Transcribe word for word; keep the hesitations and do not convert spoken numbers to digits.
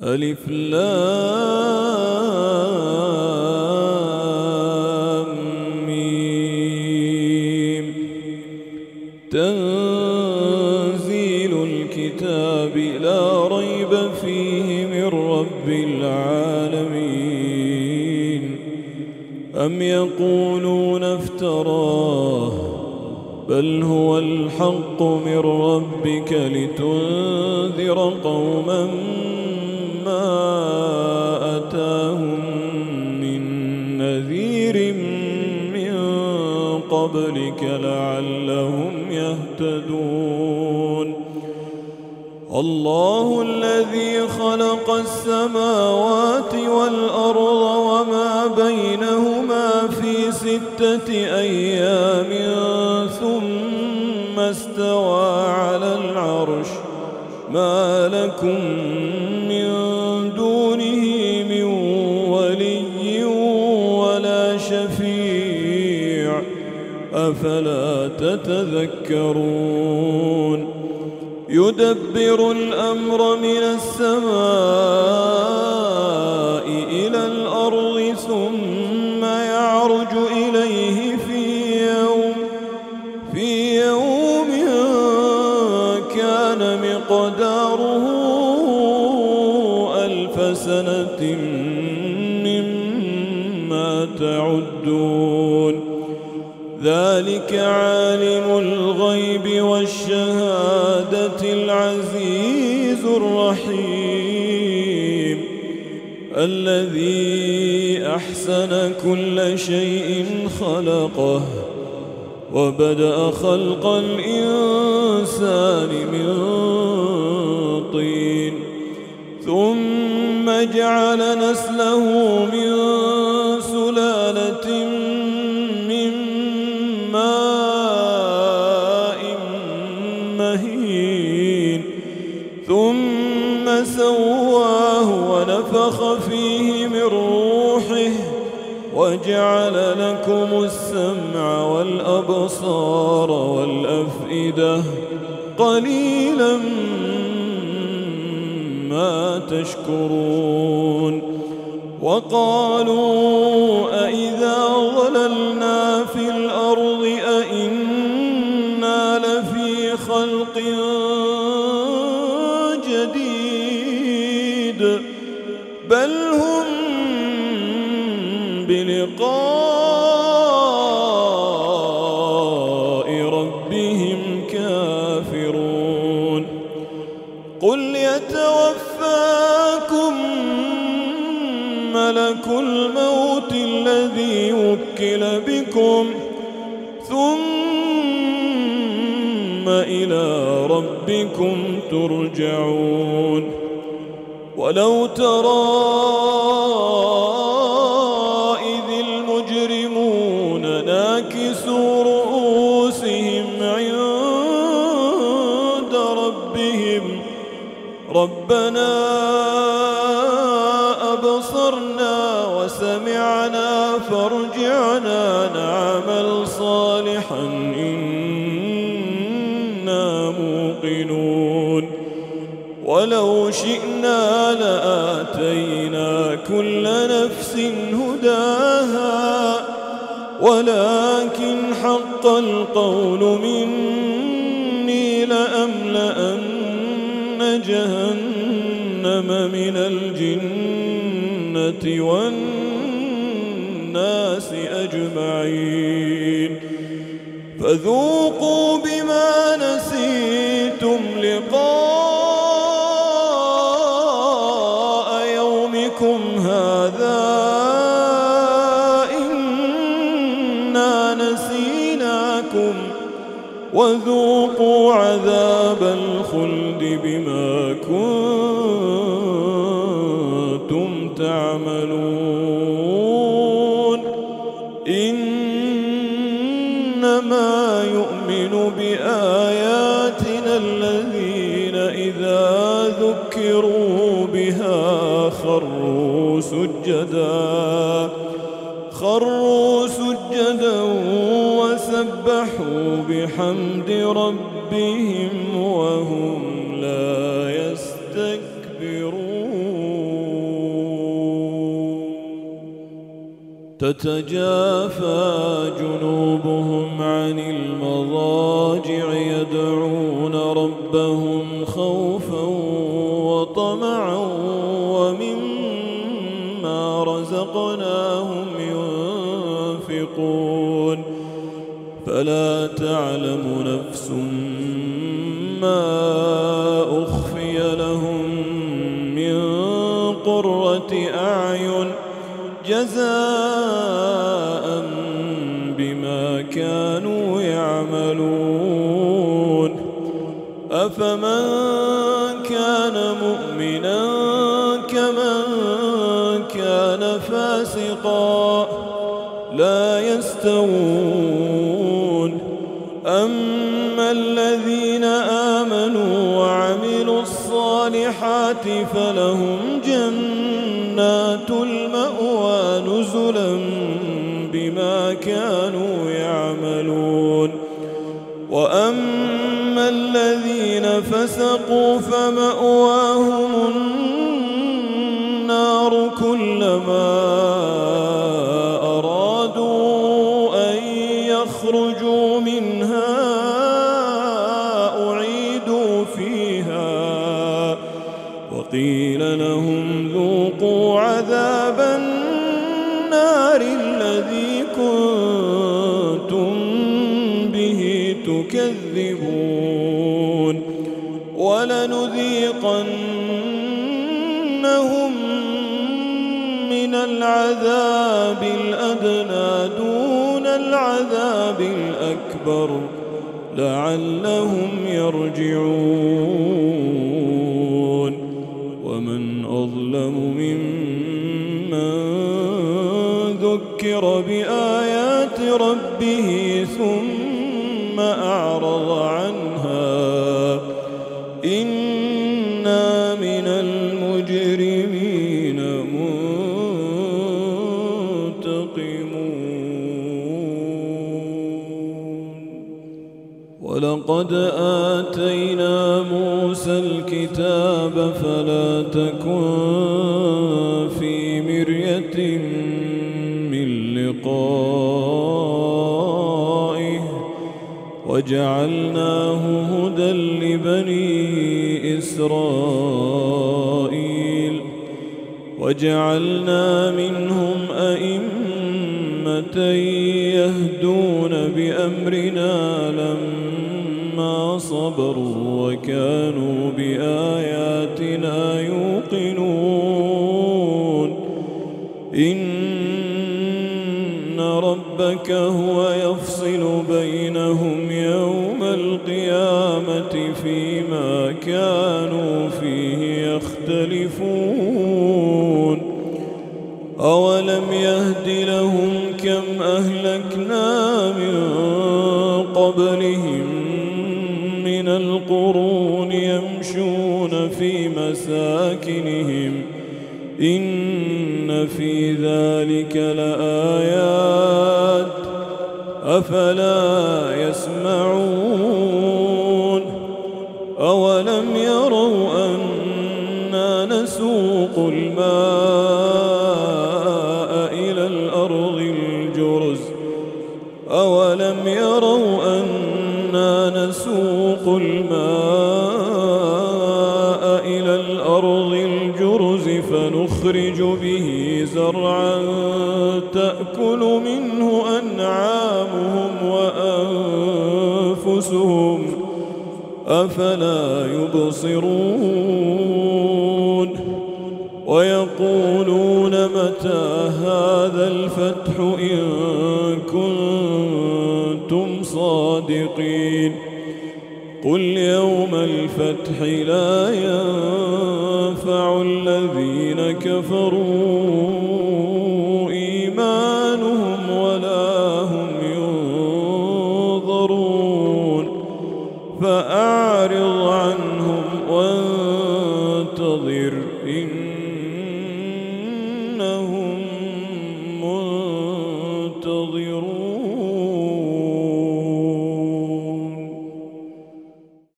ألف لام ميم. تنزيل الكتاب لا ريب فيه من رب العالمين. أم يقولون افتراه بل هو الحق من ربك لتنذر قوما ما أتاهم من نذير من قبلك لعلهم يهتدون. الله الذي خلق السماوات والأرض وما بينهما في ستة أيام ثم استوى على العرش ما لكم من دونه من ولي ولا شفيع أفلا تتذكرون. يدبر الأمر من السماء إلى الأرض ثم يعرج إليه في يوم في يوم كان مقداره ألف سنة مما تعدون. ذلك عالم الغيب والشهادة العزيز الرحيم الذي أحسن كل شيء خلقه وبدأ خلق الإنسان من طين ثم جعل نسله من سلالة من ماء مهين ثم سواه ونفخ فيه من روحه وجعل لكم السمع والأبصار والأفئدة قليلا ما تشكرون. وقالوا أئذا ضللنا في الأرض أئنا لفي خلق جديد بل هم بلقاء ربهم كافرون. قل يتوفاكم ملك الموت الذي وكل بكم ثم إلى ربكم ترجعون. ولو ترى إذ المجرمون ناكسوا رؤوسهم عند ربهم ربنا أبصرنا وسمعنا فارجعنا نعمل صالحا إنا موقنون. ولو شئنا لآتينا كل نفس هداها ولكن حق القول مني لأملأن جهنم من الجنة والناس أجمعين. فذوقوا بما نسيتم لقاء يومكم هذا إنا نسيناكم وذوقوا عذاب الخلد بما كنتم تعملون. إنما يؤمن بآياتنا الذين إذا ذكروا بها خروا سجدا خروا سجدا وسبحوا بحمد ربهم وهم لا يستكبرون. تتجافى جنوبهم عن المضاجع يدعون ربهم خوفا وطمعا ومما رزقناهم ينفقون فلا تعلم نفس ما أخفي لهم من قرة أعين جزاء بما كانوا يعملون أفمن كان مؤمنا كمن كان فاسقا لا يستوون أما الذين آمنوا وعملوا الصالحات فلهم جنات المأوى نزلا بما كانوا يعملون وأما الذين فسقوا فمأواهم النار كلما أرادوا أن يخرجوا منها أعيدوا فيها وقيل لهم ذوقوا عذاب النار الذي كنتم به تكذبون ولنذيقنهم من العذاب الأدنى دون العذاب الأكبر لعلهم يرجعون ومن أظلم ممن ذكر بآيات ربه ثم أعرض عنها إنا من المجرمين منتقمون ولقد آتينا موسى الكتاب فلا تكن في مرية من لقائه وجعلناه هدى لبني إسرائيل وجعلنا منهم أئمة يهدون بأمرنا لما صبروا وكانوا بآياتنا يوقنون إن ربك هو يفصل بينهم يوم القيامة فيما كانوا فيه يختلفون أولم يهد لهم كم أهلكنا من قبلهم من القرون يمشون في مساكنهم إن في ذلك لآيات أفلا يسمعون أولم يروا أنا نسوق الماء إلى الأرض الجرز أولم يروا أنا نسوق الماء إلى الأرض الجرز فنخرج به زرعا تأكل منه أنعامهم وأنفسهم أفلا يبصرون ويقولون متى هذا الفتح إن كنتم صادقين قل يوم الفتح لا ينفع الذين كفروا إيمانهم ولا هم ينظرون فأعرض عنهم وانتظر إن